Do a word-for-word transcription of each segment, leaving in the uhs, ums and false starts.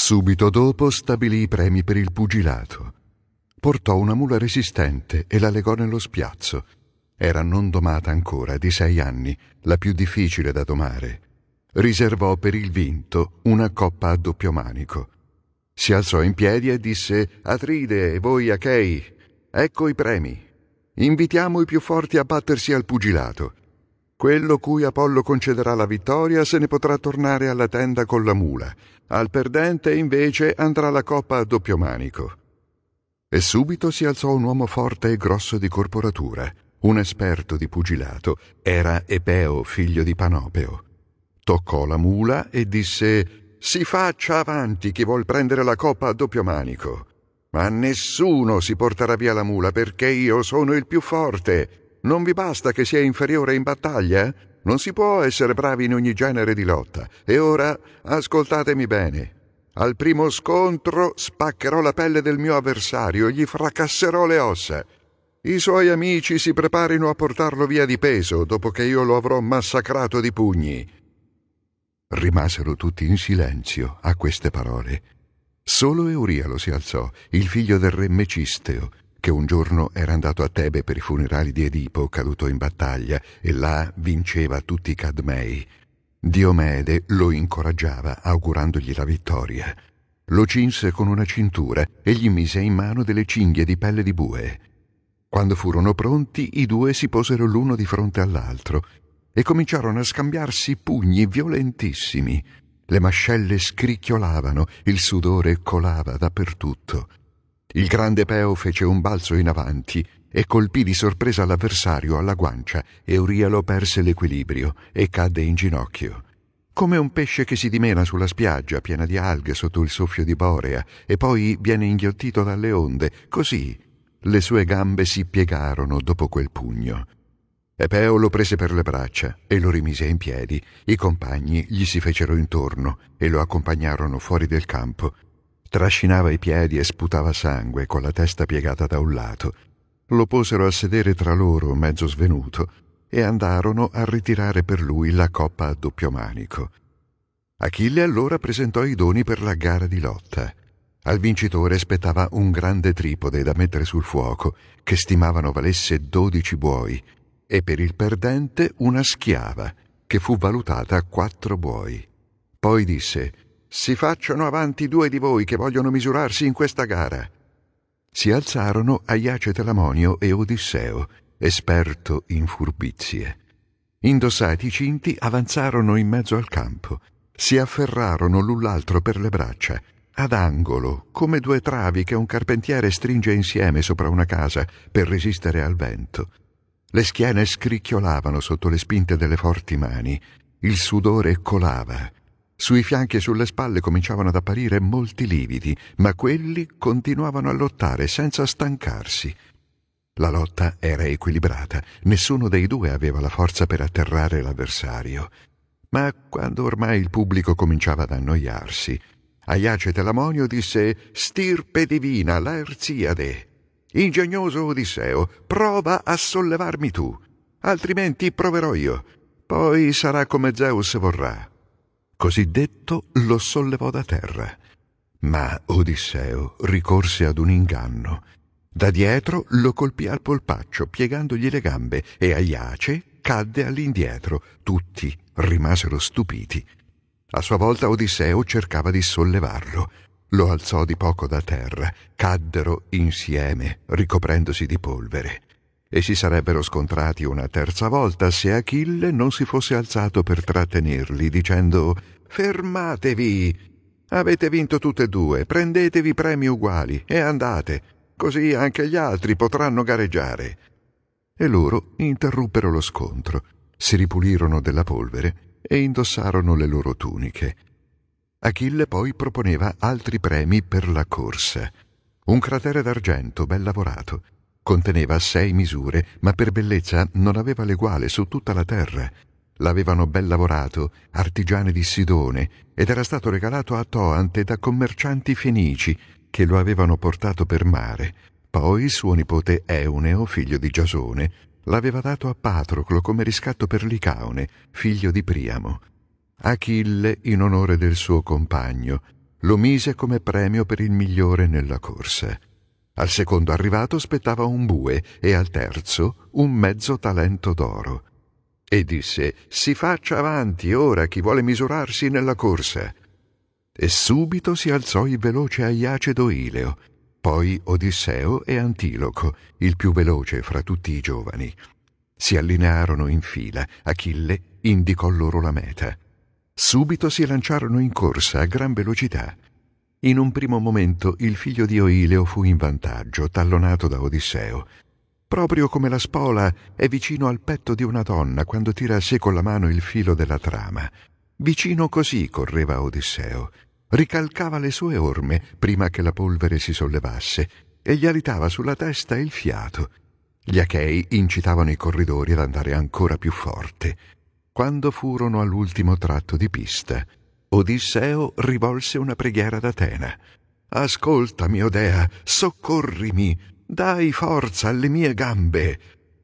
Subito dopo stabilì i premi per il pugilato. Portò una mula resistente e la legò nello spiazzo. Era non domata ancora, di sei anni, la più difficile da domare. Riservò per il vinto una coppa a doppio manico. Si alzò in piedi e disse: «Atride e voi Achei, ecco i premi. Invitiamo i più forti a battersi al pugilato. Quello cui Apollo concederà la vittoria se ne potrà tornare alla tenda con la mula. Al perdente invece andrà la coppa a doppio manico». E subito si alzò un uomo forte e grosso di corporatura, un esperto di pugilato. Era Epeo, figlio di Panopeo. Toccò la mula e disse: «Si faccia avanti chi vuol prendere la coppa a doppio manico. Ma nessuno si porterà via la mula perché io sono il più forte. Non vi basta che sia inferiore in battaglia? Non si può essere bravi in ogni genere di lotta. E ora ascoltatemi bene. Al primo scontro spaccherò la pelle del mio avversario e gli fracasserò le ossa. I suoi amici si preparino a portarlo via di peso dopo che io lo avrò massacrato di pugni». Rimasero tutti in silenzio a queste parole. Solo Eurialo si alzò, il figlio del re Mecisteo, che un giorno era andato a Tebe per i funerali di Edipo, caduto in battaglia, e là vinceva tutti i Cadmei. Diomede lo incoraggiava, augurandogli la vittoria. Lo cinse con una cintura e gli mise in mano delle cinghie di pelle di bue. Quando furono pronti, i due si posero l'uno di fronte all'altro e cominciarono a scambiarsi pugni violentissimi. Le mascelle scricchiolavano, il sudore colava dappertutto. Il grande Epeo fece un balzo in avanti e colpì di sorpresa l'avversario alla guancia. Eurialo perse l'equilibrio e cadde in ginocchio. Come un pesce che si dimena sulla spiaggia piena di alghe sotto il soffio di Borea e poi viene inghiottito dalle onde, così le sue gambe si piegarono dopo quel pugno. Epeo lo prese per le braccia e lo rimise in piedi. I compagni gli si fecero intorno e lo accompagnarono fuori del campo. Trascinava i piedi e sputava sangue con la testa piegata da un lato. Lo posero a sedere tra loro, mezzo svenuto, e andarono a ritirare per lui la coppa a doppio manico. Achille allora presentò i doni per la gara di lotta. Al vincitore spettava un grande tripode da mettere sul fuoco, che stimavano valesse dodici buoi, e per il perdente una schiava, che fu valutata a quattro buoi. Poi disse: «Si facciano avanti due di voi che vogliono misurarsi in questa gara». Si alzarono Aiace Telamonio e Odisseo, esperto in furbizie. Indossati i cinti, avanzarono in mezzo al campo. Si afferrarono l'un l'altro per le braccia, ad angolo, come due travi che un carpentiere stringe insieme sopra una casa per resistere al vento. Le schiene scricchiolavano sotto le spinte delle forti mani. Il sudore colava. Sui fianchi e sulle spalle cominciavano ad apparire molti lividi, ma quelli continuavano a lottare senza stancarsi. La lotta era equilibrata. Nessuno dei due aveva la forza per atterrare l'avversario. Ma quando ormai il pubblico cominciava ad annoiarsi, Aiace Telamonio disse: «Stirpe divina, Laerziade! Ingegnoso Odisseo, prova a sollevarmi tu, altrimenti proverò io. Poi sarà come Zeus vorrà». Così detto, lo sollevò da terra. Ma Odisseo ricorse ad un inganno. Da dietro lo colpì al polpaccio, piegandogli le gambe, e Aiace cadde all'indietro. Tutti rimasero stupiti. A sua volta Odisseo cercava di sollevarlo. Lo alzò di poco da terra. Caddero insieme, ricoprendosi di polvere. E si sarebbero scontrati una terza volta se Achille non si fosse alzato per trattenerli, dicendo: «Fermatevi! Avete vinto tutte e due, prendetevi premi uguali e andate, così anche gli altri potranno gareggiare». E loro interruppero lo scontro, si ripulirono della polvere e indossarono le loro tuniche. Achille poi proponeva altri premi per la corsa. Un cratere d'argento ben lavorato. Conteneva sei misure, ma per bellezza non aveva l'eguale su tutta la terra. L'avevano ben lavorato artigiani di Sidone ed era stato regalato a Toante da commercianti fenici che lo avevano portato per mare. Poi suo nipote Euneo, figlio di Giasone, l'aveva dato a Patroclo come riscatto per Licaone, figlio di Priamo. Achille, in onore del suo compagno, lo mise come premio per il migliore nella corsa. Al secondo arrivato spettava un bue e al terzo un mezzo talento d'oro. E disse: «Si faccia avanti ora chi vuole misurarsi nella corsa». E subito si alzò il veloce Aiaceto Ileo, poi Odisseo e Antiloco, il più veloce fra tutti i giovani. Si allinearono in fila, Achille indicò loro la meta. Subito si lanciarono in corsa a gran velocità. In un primo momento il figlio di Oileo fu in vantaggio, tallonato da Odisseo. Proprio come la spola è vicino al petto di una donna quando tira a sé con la mano il filo della trama. Vicino così correva Odisseo. Ricalcava le sue orme prima che la polvere si sollevasse e gli alitava sulla testa il fiato. Gli Achei incitavano i corridori ad andare ancora più forte. Quando furono all'ultimo tratto di pista, Odisseo rivolse una preghiera ad Atena. «Ascolta, mio dea, soccorrimi, dai forza alle mie gambe!»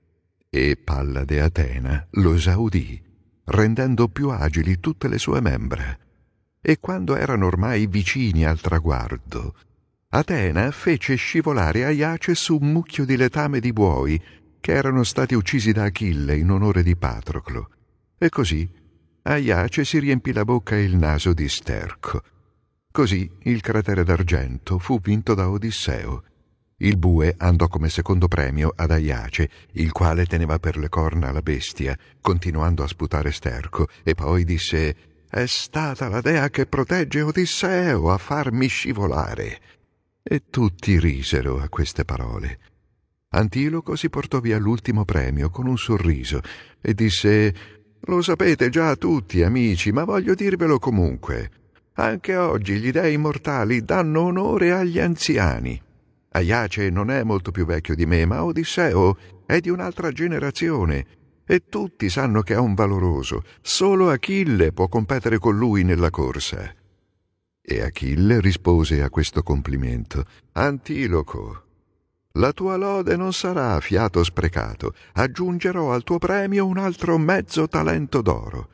E Pallade Atena lo esaudì, rendendo più agili tutte le sue membra. E quando erano ormai vicini al traguardo, Atena fece scivolare Aiace su un mucchio di letame di buoi che erano stati uccisi da Achille in onore di Patroclo. E così Aiace si riempì la bocca e il naso di sterco. Così il cratere d'argento fu vinto da Odisseo. Il bue andò come secondo premio ad Aiace, il quale teneva per le corna la bestia, continuando a sputare sterco, e poi disse: «È stata la dea che protegge Odisseo a farmi scivolare». E tutti risero a queste parole. Antiloco si portò via l'ultimo premio con un sorriso e disse: «Lo sapete già tutti, amici, ma voglio dirvelo comunque. Anche oggi gli dei mortali danno onore agli anziani. Aiace non è molto più vecchio di me, ma Odisseo è di un'altra generazione e tutti sanno che è un valoroso. Solo Achille può competere con lui nella corsa». E Achille rispose a questo complimento: «Antiloco, la tua lode non sarà fiato sprecato. Aggiungerò al tuo premio un altro mezzo talento d'oro».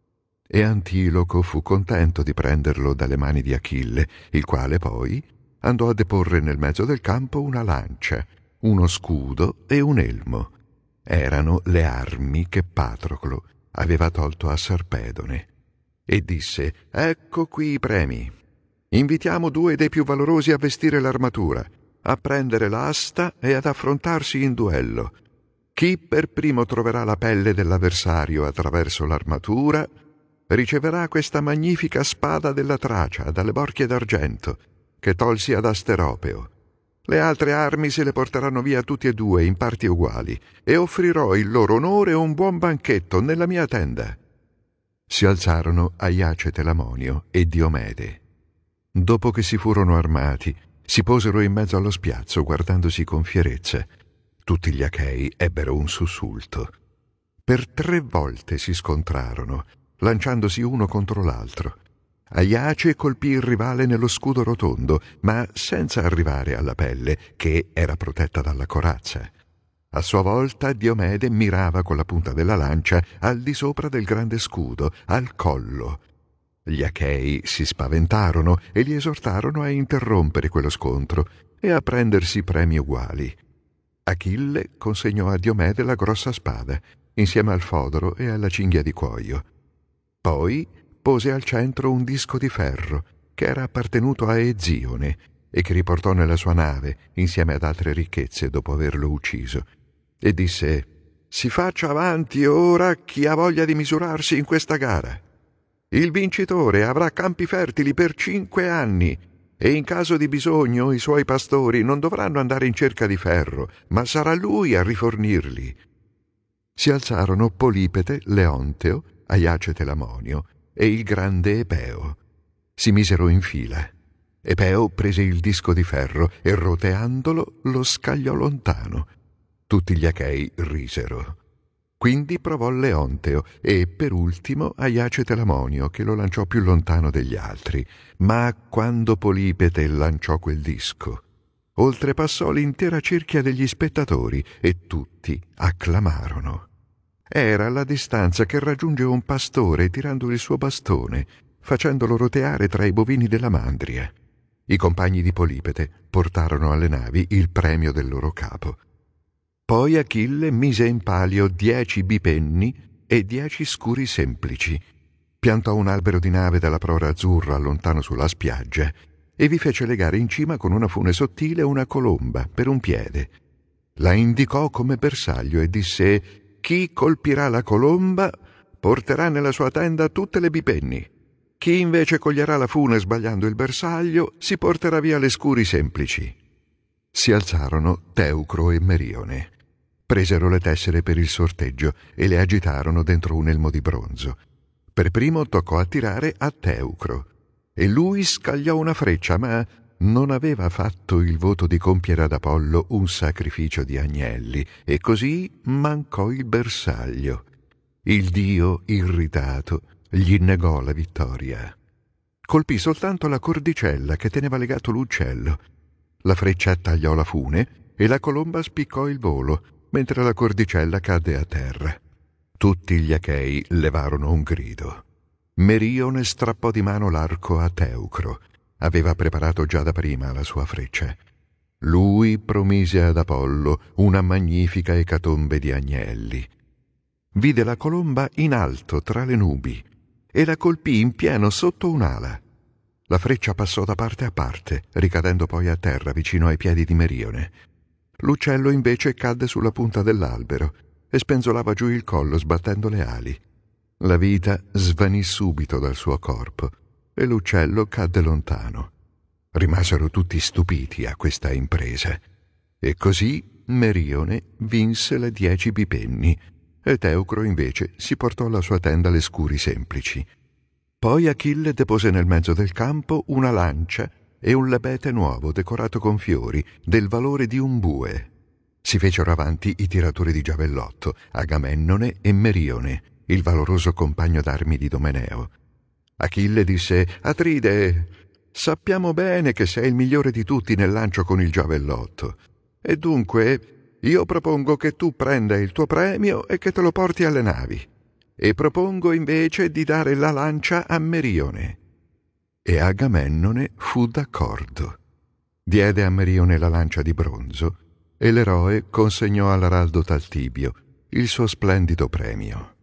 E Antiloco fu contento di prenderlo dalle mani di Achille, il quale poi andò a deporre nel mezzo del campo una lancia, uno scudo e un elmo. Erano le armi che Patroclo aveva tolto a Sarpedone. E disse: «Ecco qui i premi. Invitiamo due dei più valorosi a vestire l'armatura, a prendere l'asta e ad affrontarsi in duello. Chi per primo troverà la pelle dell'avversario attraverso l'armatura riceverà questa magnifica spada della Tracia dalle borchie d'argento che tolsi ad Asteropeo. Le altre armi se le porteranno via tutti e due in parti uguali e offrirò il loro onore un buon banchetto nella mia tenda». Si alzarono Aiace Telamonio e Diomede. Dopo che si furono armati, si posero in mezzo allo spiazzo guardandosi con fierezza. Tutti gli Achei ebbero un sussulto. Per tre volte si scontrarono, lanciandosi uno contro l'altro. Aiace colpì il rivale nello scudo rotondo, ma senza arrivare alla pelle, che era protetta dalla corazza. A sua volta Diomede mirava con la punta della lancia al di sopra del grande scudo, al collo. Gli Achei si spaventarono e li esortarono a interrompere quello scontro e a prendersi premi uguali. Achille consegnò a Diomede la grossa spada, insieme al fodero e alla cinghia di cuoio. Poi pose al centro un disco di ferro che era appartenuto a Ezione e che riportò nella sua nave insieme ad altre ricchezze dopo averlo ucciso, e disse: «Si faccia avanti ora chi ha voglia di misurarsi in questa gara. Il vincitore avrà campi fertili per cinque anni e in caso di bisogno i suoi pastori non dovranno andare in cerca di ferro, ma sarà lui a rifornirli». Si alzarono Polipete, Leonteo, Aiace Telamonio e il grande Epeo. Si misero in fila. Epeo prese il disco di ferro e roteandolo lo scagliò lontano. Tutti gli Achei risero. Quindi provò Leonteo e per ultimo Aiace Telamonio, che lo lanciò più lontano degli altri. Ma quando Polipete lanciò quel disco, oltrepassò l'intera cerchia degli spettatori e tutti acclamarono. Era la distanza che raggiunge un pastore tirando il suo bastone, facendolo roteare tra i bovini della mandria. I compagni di Polipete portarono alle navi il premio del loro capo. Poi Achille mise in palio dieci bipenni e dieci scuri semplici, piantò un albero di nave dalla prora azzurra lontano sulla spiaggia e vi fece legare in cima con una fune sottile una colomba per un piede. La indicò come bersaglio e disse: «Chi colpirà la colomba porterà nella sua tenda tutte le bipenni. Chi invece coglierà la fune sbagliando il bersaglio si porterà via le scuri semplici». Si alzarono Teucro e Merione. Presero le tessere per il sorteggio e le agitarono dentro un elmo di bronzo. Per primo toccò a tirare a Teucro e lui scagliò una freccia, ma non aveva fatto il voto di compiere ad Apollo un sacrificio di agnelli e così mancò il bersaglio. Il dio, irritato, gli negò la vittoria. Colpì soltanto la cordicella che teneva legato l'uccello. La freccia tagliò la fune e la colomba spiccò il volo, mentre la cordicella cadde a terra. Tutti gli Achei levarono un grido. Merione strappò di mano l'arco a Teucro. Aveva preparato già da prima la sua freccia. Lui promise ad Apollo una magnifica ecatombe di agnelli. Vide la colomba in alto tra le nubi e la colpì in pieno sotto un'ala. La freccia passò da parte a parte, ricadendo poi a terra vicino ai piedi di Merione. L'uccello invece cadde sulla punta dell'albero e spenzolava giù il collo sbattendo le ali. La vita svanì subito dal suo corpo e l'uccello cadde lontano. Rimasero tutti stupiti a questa impresa. E così Merione vinse le dieci bipenni e Teucro invece si portò alla sua tenda le scuri semplici. Poi Achille depose nel mezzo del campo una lancia e un lebete nuovo decorato con fiori del valore di un bue. Si fecero avanti i tiratori di giavellotto, Agamennone e Merione, il valoroso compagno d'armi di Domeneo. Achille disse: «Atride, sappiamo bene che sei il migliore di tutti nel lancio con il giavellotto, e dunque io propongo che tu prenda il tuo premio e che te lo porti alle navi, e propongo invece di dare la lancia a Merione». E Agamennone fu d'accordo. Diede a Merione la lancia di bronzo e l'eroe consegnò all'araldo Taltibio il suo splendido premio.